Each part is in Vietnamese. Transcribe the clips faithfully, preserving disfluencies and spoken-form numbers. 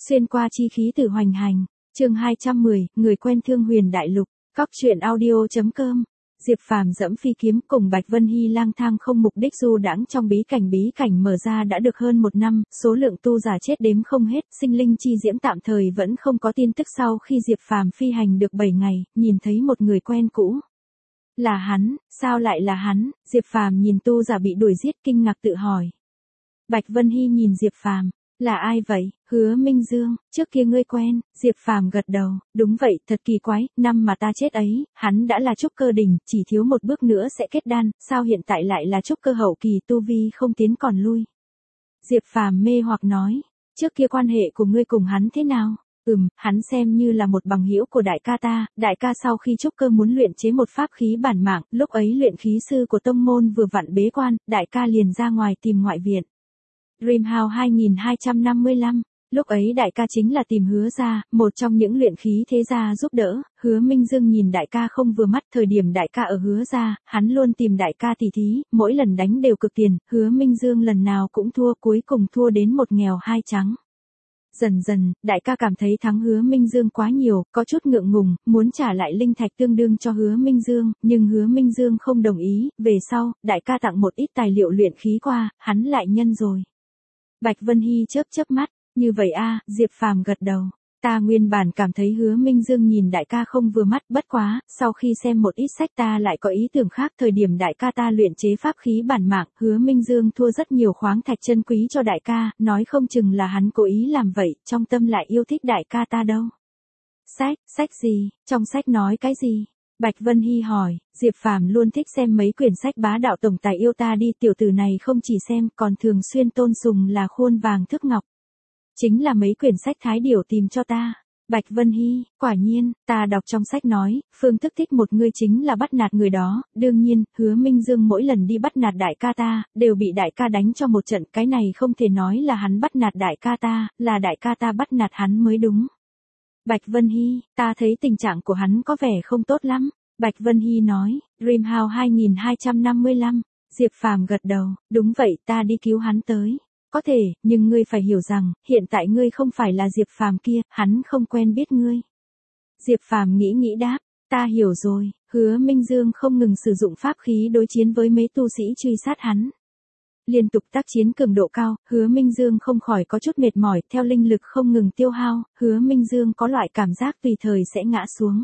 Xuyên qua chi khí từ hoành hành, chương hai trăm mười, người quen Thương Huyền Đại Lục, Cóc truyện audio.com. Diệp Phàm dẫm phi kiếm cùng Bạch Vân Hy lang thang không mục đích du đãng trong bí cảnh bí cảnh mở ra đã được hơn một năm, số lượng tu giả chết đếm không hết, sinh linh chi diễm tạm thời vẫn không có tin tức sau khi Diệp Phàm phi hành được bảy ngày, nhìn thấy một người quen cũ. Là hắn, sao lại là hắn? Diệp Phàm nhìn tu giả bị đuổi giết kinh ngạc tự hỏi. Bạch Vân Hy nhìn Diệp Phàm. Là ai vậy? Hứa Minh Dương, trước kia ngươi quen, Diệp Phàm gật đầu, đúng vậy, thật kỳ quái, năm mà ta chết ấy, hắn đã là trúc cơ đỉnh, chỉ thiếu một bước nữa sẽ kết đan, sao hiện tại lại là trúc cơ hậu kỳ tu vi không tiến còn lui? Diệp Phàm mê hoặc nói, trước kia quan hệ của ngươi cùng hắn thế nào? Ừm, hắn xem như là một bằng hữu của đại ca ta, đại ca sau khi trúc cơ muốn luyện chế một pháp khí bản mạng, lúc ấy luyện khí sư của tông môn vừa vặn bế quan, đại ca liền ra ngoài tìm ngoại viện. Dreamhouse hai hai năm lăm, lúc ấy đại ca chính là tìm Hứa gia, một trong những luyện khí thế gia giúp đỡ, Hứa Minh Dương nhìn đại ca không vừa mắt, thời điểm đại ca ở Hứa gia, hắn luôn tìm đại ca tỉ thí, mỗi lần đánh đều cực tiền, Hứa Minh Dương lần nào cũng thua, cuối cùng thua đến một nghèo hai trắng. Dần dần, đại ca cảm thấy thắng Hứa Minh Dương quá nhiều, có chút ngượng ngùng, muốn trả lại linh thạch tương đương cho Hứa Minh Dương, nhưng Hứa Minh Dương không đồng ý, về sau, đại ca tặng một ít tài liệu luyện khí qua, hắn lại nhân rồi. Bạch Vân Hy chớp chớp mắt, như vậy a, Diệp Phàm gật đầu. Ta nguyên bản cảm thấy Hứa Minh Dương nhìn đại ca không vừa mắt, bất quá, sau khi xem một ít sách ta lại có ý tưởng khác, thời điểm đại ca ta luyện chế pháp khí bản mạng, Hứa Minh Dương thua rất nhiều khoáng thạch chân quý cho đại ca, nói không chừng là hắn cố ý làm vậy, trong tâm lại yêu thích đại ca ta đâu. Sách, sách gì, trong sách nói cái gì? Bạch Vân Hy hỏi, Diệp Phàm luôn thích xem mấy quyển sách bá đạo tổng tài yêu ta đi, tiểu tử này không chỉ xem còn thường xuyên tôn sùng là khuôn vàng thước ngọc. Chính là mấy quyển sách Thái Điểu tìm cho ta. Bạch Vân Hy, quả nhiên, ta đọc trong sách nói, phương thức thích một người chính là bắt nạt người đó, đương nhiên, Hứa Minh Dương mỗi lần đi bắt nạt đại ca ta, đều bị đại ca đánh cho một trận, cái này không thể nói là hắn bắt nạt đại ca ta, là đại ca ta bắt nạt hắn mới đúng. Bạch Vân Hy, ta thấy tình trạng của hắn có vẻ không tốt lắm. Bạch Vân Hy nói, Dreamhouse hai hai năm lăm, Diệp Phàm gật đầu, đúng vậy, ta đi cứu hắn tới. Có thể, nhưng ngươi phải hiểu rằng, hiện tại ngươi không phải là Diệp Phàm kia, hắn không quen biết ngươi. Diệp Phàm nghĩ nghĩ đáp, ta hiểu rồi, Hứa Minh Dương không ngừng sử dụng pháp khí đối chiến với mấy tu sĩ truy sát hắn. Liên tục tác chiến cường độ cao, Hứa Minh Dương không khỏi có chút mệt mỏi, theo linh lực không ngừng tiêu hao, Hứa Minh Dương có loại cảm giác tùy thời sẽ ngã xuống.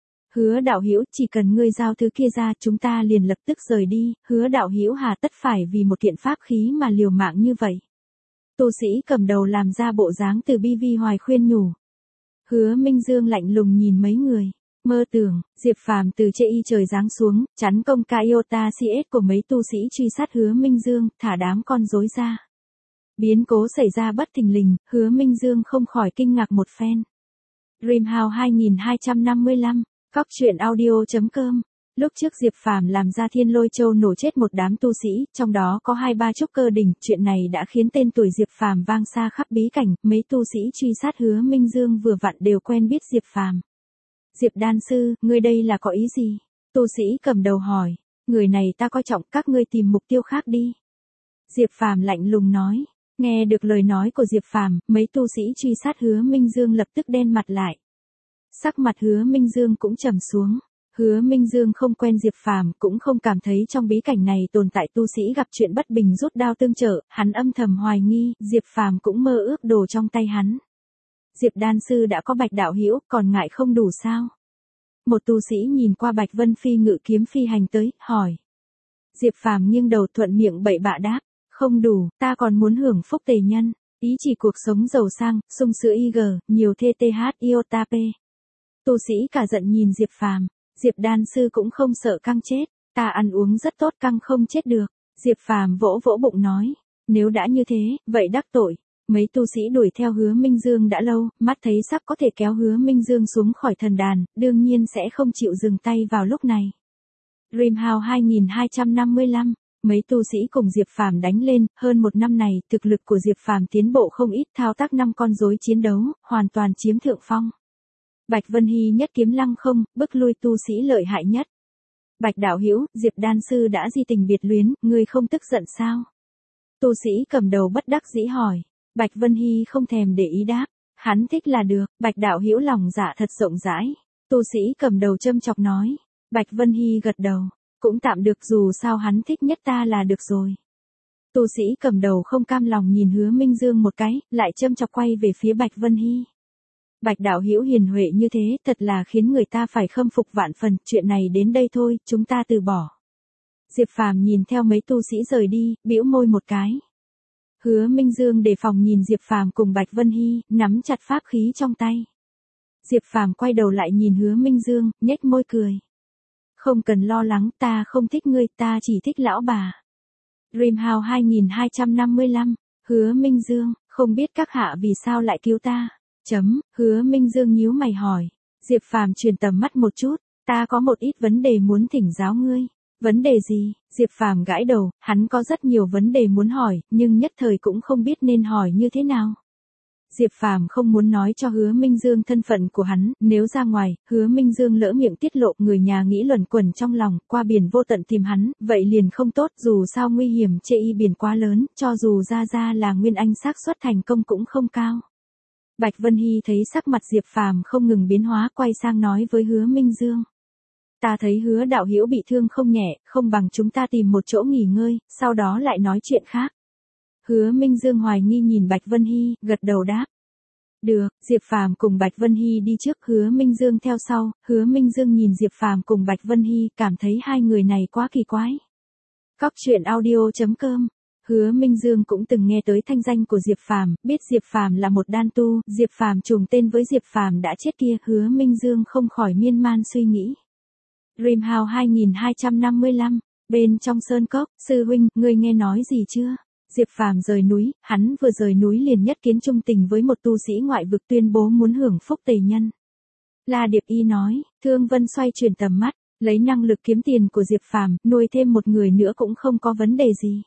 Hứa đạo hữu, chỉ cần ngươi giao thứ kia ra, chúng ta liền lập tức rời đi, Hứa đạo hữu hà tất phải vì một kiện pháp khí mà liều mạng như vậy. Tu sĩ cầm đầu làm ra bộ dáng từ bi vi hoài khuyên nhủ. Hứa Minh Dương lạnh lùng nhìn mấy người. Mơ tưởng, Diệp Phàm từ trên y trời giáng xuống, chắn công ca Iota xê ét của mấy tu sĩ truy sát Hứa Minh Dương, thả đám con rối ra. Biến cố xảy ra bất thình lình, Hứa Minh Dương không khỏi kinh ngạc một phen. Dreamhouse hai hai năm lăm, Cóc truyện audio.com. Lúc trước Diệp Phàm làm ra Thiên Lôi Châu nổ chết một đám tu sĩ, trong đó có hai ba trúc cơ đỉnh, chuyện này đã khiến tên tuổi Diệp Phàm vang xa khắp bí cảnh, mấy tu sĩ truy sát Hứa Minh Dương vừa vặn đều quen biết Diệp Phàm. Diệp đan sư, ngươi đây là có ý gì? Tu sĩ cầm đầu hỏi, người này ta coi trọng, các ngươi tìm mục tiêu khác đi. Diệp Phàm lạnh lùng nói, nghe được lời nói của Diệp Phàm, mấy tu sĩ truy sát Hứa Minh Dương lập tức đen mặt lại. Sắc mặt Hứa Minh Dương cũng trầm xuống. Hứa Minh Dương không quen Diệp Phàm, cũng không cảm thấy trong bí cảnh này tồn tại tu sĩ gặp chuyện bất bình rút đao tương trợ, hắn âm thầm hoài nghi, Diệp Phàm cũng mơ ước đồ trong tay hắn. Diệp đan sư đã có Bạch đạo hữu, còn ngại không đủ sao? Một tu sĩ nhìn qua Bạch Vân Phi ngự kiếm phi hành tới, hỏi. Diệp Phàm nghiêng đầu thuận miệng bậy bạ đáp, không đủ, ta còn muốn hưởng phúc tề nhân, ý chỉ cuộc sống giàu sang, sung sướng i giê, nhiều thê tê hát iota p. Tu sĩ cả giận nhìn Diệp Phàm. Diệp đan sư cũng không sợ căng chết, ta ăn uống rất tốt căng không chết được. Diệp Phàm vỗ vỗ bụng nói, nếu đã như thế, vậy đắc tội. Mấy tu sĩ đuổi theo Hứa Minh Dương đã lâu, mắt thấy sắp có thể kéo Hứa Minh Dương xuống khỏi thần đàn, đương nhiên sẽ không chịu dừng tay vào lúc này. Dreamhouse hai hai năm lăm, mấy tu sĩ cùng Diệp Phàm đánh lên, hơn một năm này, thực lực của Diệp Phàm tiến bộ không ít, thao tác năm con rối chiến đấu, hoàn toàn chiếm thượng phong. Bạch Vân Hy nhất kiếm lăng không, bức lui tu sĩ lợi hại nhất. Bạch đạo hữu, Diệp đan sư đã di tình biệt luyến, ngươi không tức giận sao? Tu sĩ cầm đầu bất đắc dĩ hỏi. Bạch Vân Hy không thèm để ý đáp, Hắn thích là được, Bạch đạo hữu lòng dạ thật rộng rãi. Tu sĩ cầm đầu châm chọc nói. Bạch Vân Hy gật đầu. Cũng tạm được, dù sao hắn thích nhất ta là được rồi. Tu sĩ cầm đầu không cam lòng nhìn Hứa Minh Dương một cái, lại châm chọc quay về phía Bạch Vân Hy. Bạch đạo hữu hiền huệ như thế thật là khiến người ta phải khâm phục vạn phần, chuyện này đến đây thôi, chúng ta từ bỏ. Diệp Phàm nhìn theo mấy tu sĩ rời đi, bĩu môi một cái. Hứa Minh Dương đề phòng nhìn Diệp Phàm cùng Bạch Vân Hy, nắm chặt pháp khí trong tay. Diệp Phàm quay đầu lại nhìn Hứa Minh Dương, nhếch môi cười. Không cần lo lắng, ta không thích ngươi, ta chỉ thích lão bà. Dreamhouse hai hai năm lăm, Hứa Minh Dương, không biết các hạ vì sao lại cứu ta. Chấm, Hứa Minh Dương nhíu mày hỏi. Diệp Phàm truyền tầm mắt một chút, ta có một ít vấn đề muốn thỉnh giáo ngươi. Vấn đề gì? Diệp Phàm gãi đầu, hắn có rất nhiều vấn đề muốn hỏi, nhưng nhất thời cũng không biết nên hỏi như thế nào. Diệp Phàm không muốn nói cho Hứa Minh Dương thân phận của hắn, nếu ra ngoài, Hứa Minh Dương lỡ miệng tiết lộ, người nhà nghĩ luẩn quẩn trong lòng, qua biển vô tận tìm hắn, vậy liền không tốt, dù sao nguy hiểm chê y biển quá lớn, cho dù ra ra là Nguyên Anh xác suất thành công cũng không cao. Bạch Vân Hy thấy sắc mặt Diệp Phàm không ngừng biến hóa, quay sang nói với Hứa Minh Dương. Ta thấy Hứa đạo hữu bị thương không nhẹ, không bằng chúng ta tìm một chỗ nghỉ ngơi, sau đó lại nói chuyện khác. Hứa Minh Dương hoài nghi nhìn Bạch Vân Hy, gật đầu đáp. Được, Diệp Phàm cùng Bạch Vân Hy đi trước, Hứa Minh Dương theo sau, Hứa Minh Dương nhìn Diệp Phàm cùng Bạch Vân Hy, cảm thấy hai người này quá kỳ quái. Cóc truyện audio chấm com. Hứa Minh Dương cũng từng nghe tới thanh danh của Diệp Phàm, biết Diệp Phàm là một đan tu, Diệp Phàm trùng tên với Diệp Phàm đã chết kia, Hứa Minh Dương không khỏi miên man suy nghĩ. Dreamhouse hai hai năm lăm, bên trong sơn cốc, sư huynh, ngươi nghe nói gì chưa? Diệp Phàm rời núi, hắn vừa rời núi liền nhất kiến chung tình với một tu sĩ ngoại vực tuyên bố muốn hưởng phúc tề nhân. La Điệp Y nói, Thương Vân xoay chuyển tầm mắt, lấy năng lực kiếm tiền của Diệp Phàm, nuôi thêm một người nữa cũng không có vấn đề gì.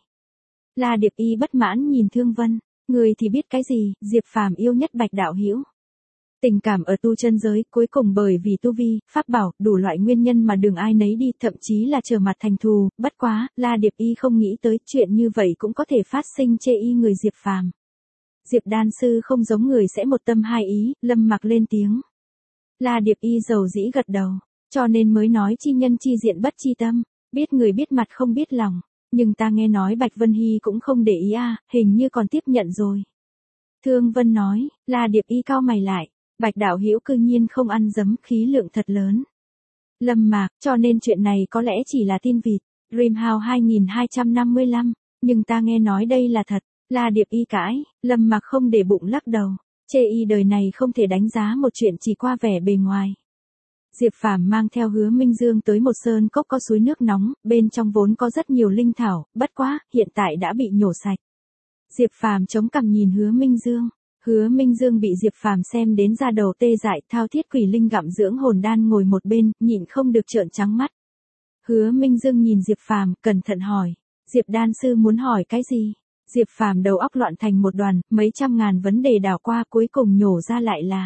La Điệp Y bất mãn nhìn Thương Vân, người thì biết cái gì, Diệp Phàm yêu nhất Bạch đạo hữu. Tình cảm ở tu chân giới, cuối cùng bởi vì tu vi, pháp bảo, đủ loại nguyên nhân mà đường ai nấy đi, thậm chí là trở mặt thành thù, bất quá, La Điệp Y không nghĩ tới chuyện như vậy cũng có thể phát sinh chê y người Diệp Phàm. Diệp đan sư không giống người sẽ một tâm hai ý, Lâm Mặc lên tiếng. La Điệp Y dầu dĩ gật đầu, cho nên mới nói chi nhân chi diện bất chi tâm, biết người biết mặt không biết lòng, nhưng ta nghe nói Bạch Vân Hy cũng không để ý à, hình như còn tiếp nhận rồi. Thương Vân nói, La Điệp Y cau mày lại. Bạch đạo hữu cư nhiên không ăn dấm, khí lượng thật lớn. Lâm Mạc, cho nên chuyện này có lẽ chỉ là tin vịt. Dreamhouse hai hai năm lăm, nhưng ta nghe nói đây là thật. La Điệp Y cãi, Lâm Mạc không để bụng lắc đầu. Chê y đời này không thể đánh giá một chuyện chỉ qua vẻ bề ngoài. Diệp Phàm mang theo Hứa Minh Dương tới một sơn cốc có suối nước nóng, bên trong vốn có rất nhiều linh thảo, bất quá, hiện tại đã bị nhổ sạch. Diệp Phàm chống cằm nhìn Hứa Minh Dương. Hứa Minh Dương bị Diệp Phàm xem đến da đầu tê dại, thao thiết quỷ linh gặm dưỡng hồn đan ngồi một bên, nhịn không được trợn trắng mắt. Hứa Minh Dương nhìn Diệp Phàm, cẩn thận hỏi, Diệp đan sư muốn hỏi cái gì? Diệp Phàm đầu óc loạn thành một đoàn, mấy trăm ngàn vấn đề đảo qua cuối cùng nhổ ra lại là.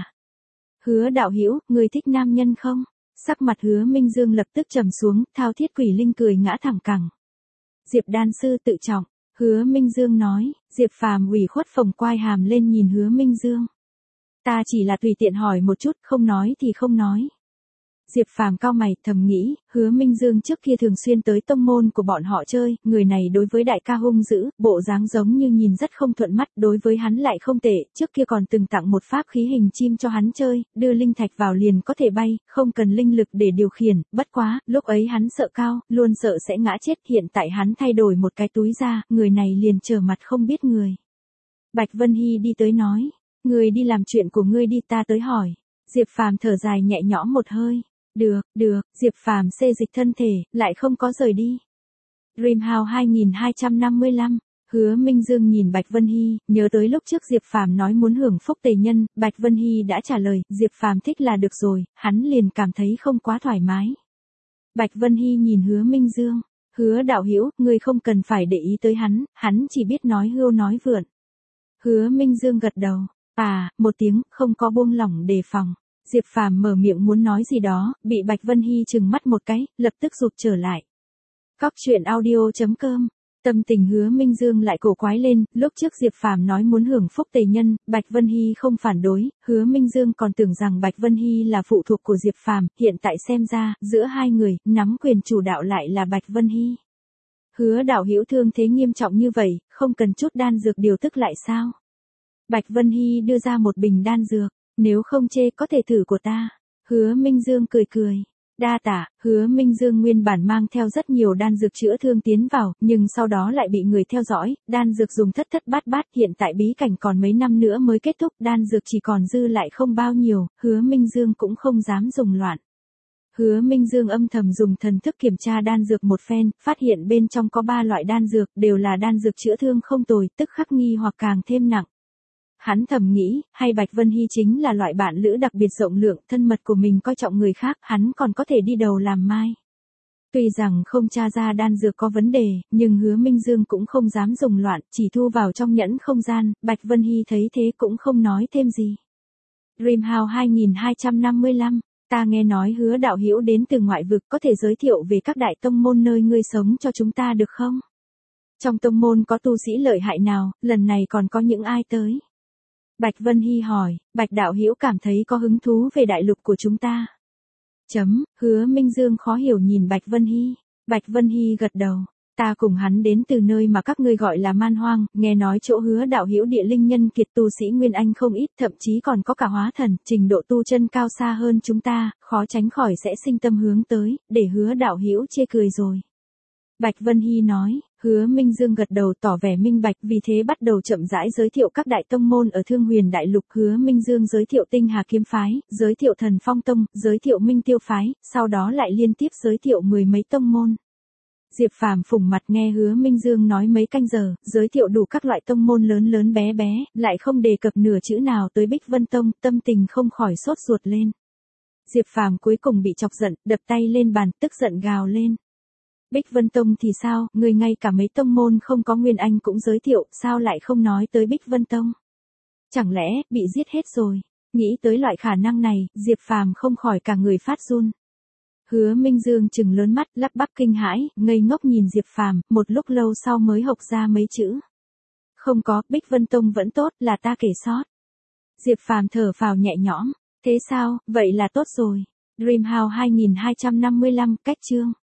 Hứa đạo hữu, người thích nam nhân không? Sắc mặt Hứa Minh Dương lập tức trầm xuống, thao thiết quỷ linh cười ngã thẳng cẳng. Diệp đan sư tự trọng. Hứa Minh Dương nói, Diệp Phàm ủy khuất phồng quai hàm lên nhìn Hứa Minh Dương. Ta chỉ là tùy tiện hỏi một chút, không nói thì không nói. Diệp Phàm cau mày, thầm nghĩ, Hứa Minh Dương trước kia thường xuyên tới tông môn của bọn họ chơi, người này đối với đại ca hung dữ, bộ dáng giống như nhìn rất không thuận mắt, đối với hắn lại không tệ, trước kia còn từng tặng một pháp khí hình chim cho hắn chơi, đưa linh thạch vào liền có thể bay, không cần linh lực để điều khiển, bất quá, lúc ấy hắn sợ cao, luôn sợ sẽ ngã chết, hiện tại hắn thay đổi một cái túi ra, người này liền trở mặt không biết người. Bạch Vân Hy đi tới nói, người đi làm chuyện của ngươi đi, ta tới hỏi. Diệp Phàm thở dài nhẹ nhõm một hơi. Được, được, Diệp Phàm xê dịch thân thể, lại không có rời đi. Dreamhouse hai hai năm lăm, Hứa Minh Dương nhìn Bạch Vân Hy, nhớ tới lúc trước Diệp Phàm nói muốn hưởng phúc tề nhân, Bạch Vân Hy đã trả lời, Diệp Phàm thích là được rồi, hắn liền cảm thấy không quá thoải mái. Bạch Vân Hy nhìn Hứa Minh Dương, Hứa đạo hữu, ngươi không cần phải để ý tới hắn, hắn chỉ biết nói hưu nói vượn. Hứa Minh Dương gật đầu, à, một tiếng, không có buông lỏng đề phòng. Diệp Phàm mở miệng muốn nói gì đó, bị Bạch Vân Hy trừng mắt một cái, lập tức rụt trở lại. Cóc truyện audio chấm com Tâm tình Hứa Minh Dương lại cổ quái lên, lúc trước Diệp Phàm nói muốn hưởng phúc tề nhân, Bạch Vân Hy không phản đối, Hứa Minh Dương còn tưởng rằng Bạch Vân Hy là phụ thuộc của Diệp Phàm, hiện tại xem ra, giữa hai người, nắm quyền chủ đạo lại là Bạch Vân Hy. Hứa đạo hữu thương thế nghiêm trọng như vậy, không cần chút đan dược điều tức lại sao? Bạch Vân Hy đưa ra một bình đan dược, nếu không chê có thể thử của ta. Hứa Minh Dương cười cười. Đa tạ, Hứa Minh Dương nguyên bản mang theo rất nhiều đan dược chữa thương tiến vào, nhưng sau đó lại bị người theo dõi, đan dược dùng thất thất bát bát, hiện tại bí cảnh còn mấy năm nữa mới kết thúc, đan dược chỉ còn dư lại không bao nhiêu, Hứa Minh Dương cũng không dám dùng loạn. Hứa Minh Dương âm thầm dùng thần thức kiểm tra đan dược một phen, phát hiện bên trong có ba loại đan dược, đều là đan dược chữa thương không tồi, tức khắc nghi hoặc càng thêm nặng. Hắn thầm nghĩ, hay Bạch Vân Hy chính là loại bạn lữ đặc biệt rộng lượng, thân mật của mình coi trọng người khác, hắn còn có thể đi đầu làm mai. Tuy rằng không tra ra đan dược có vấn đề, nhưng Hứa Minh Dương cũng không dám dùng loạn, chỉ thu vào trong nhẫn không gian, Bạch Vân Hy thấy thế cũng không nói thêm gì. Dreamhouse hai hai năm lăm, ta nghe nói Hứa đạo hữu đến từ ngoại vực, có thể giới thiệu về các đại tông môn nơi ngươi sống cho chúng ta được không? Trong tông môn có tu sĩ lợi hại nào, lần này còn có những ai tới? Bạch Vân Hy hỏi, Bạch đạo hữu cảm thấy có hứng thú về đại lục của chúng ta. Chấm, Hứa Minh Dương khó hiểu nhìn Bạch Vân Hy. Bạch Vân Hy gật đầu, ta cùng hắn đến từ nơi mà các ngươi gọi là man hoang, nghe nói chỗ Hứa đạo hữu địa linh nhân kiệt tu sĩ Nguyên Anh không ít, thậm chí còn có cả hóa thần, trình độ tu chân cao xa hơn chúng ta, khó tránh khỏi sẽ sinh tâm hướng tới, để Hứa đạo hữu chê cười rồi. Bạch Vân Hy nói, Hứa Minh Dương gật đầu tỏ vẻ minh bạch, vì thế bắt đầu chậm rãi giới thiệu các đại tông môn ở Thương Huyền Đại Lục. Hứa Minh Dương giới thiệu Tinh Hà Kiếm Phái, giới thiệu Thần Phong Tông, giới thiệu Minh Tiêu Phái, sau đó lại liên tiếp giới thiệu mười mấy tông môn. Diệp Phàm phủng mặt nghe Hứa Minh Dương nói mấy canh giờ, giới thiệu đủ các loại tông môn lớn lớn bé bé, lại không đề cập nửa chữ nào tới Bích Vân Tông, tâm tình không khỏi sốt ruột lên. Diệp Phàm cuối cùng bị chọc giận, đập tay lên bàn, tức giận gào lên. Bích Vân Tông thì sao, người ngay cả mấy tông môn không có Nguyên Anh cũng giới thiệu, sao lại không nói tới Bích Vân Tông? Chẳng lẽ, bị giết hết rồi? Nghĩ tới loại khả năng này, Diệp Phàm không khỏi cả người phát run. Hứa Minh Dương trừng lớn mắt, lắp bắp kinh hãi, ngây ngốc nhìn Diệp Phàm, một lúc lâu sau mới hộc ra mấy chữ. Không có, Bích Vân Tông vẫn tốt, là ta kể sót. Diệp Phàm thở phào nhẹ nhõm, thế sao, vậy là tốt rồi. Dreamhouse hai hai năm lăm, cách chương.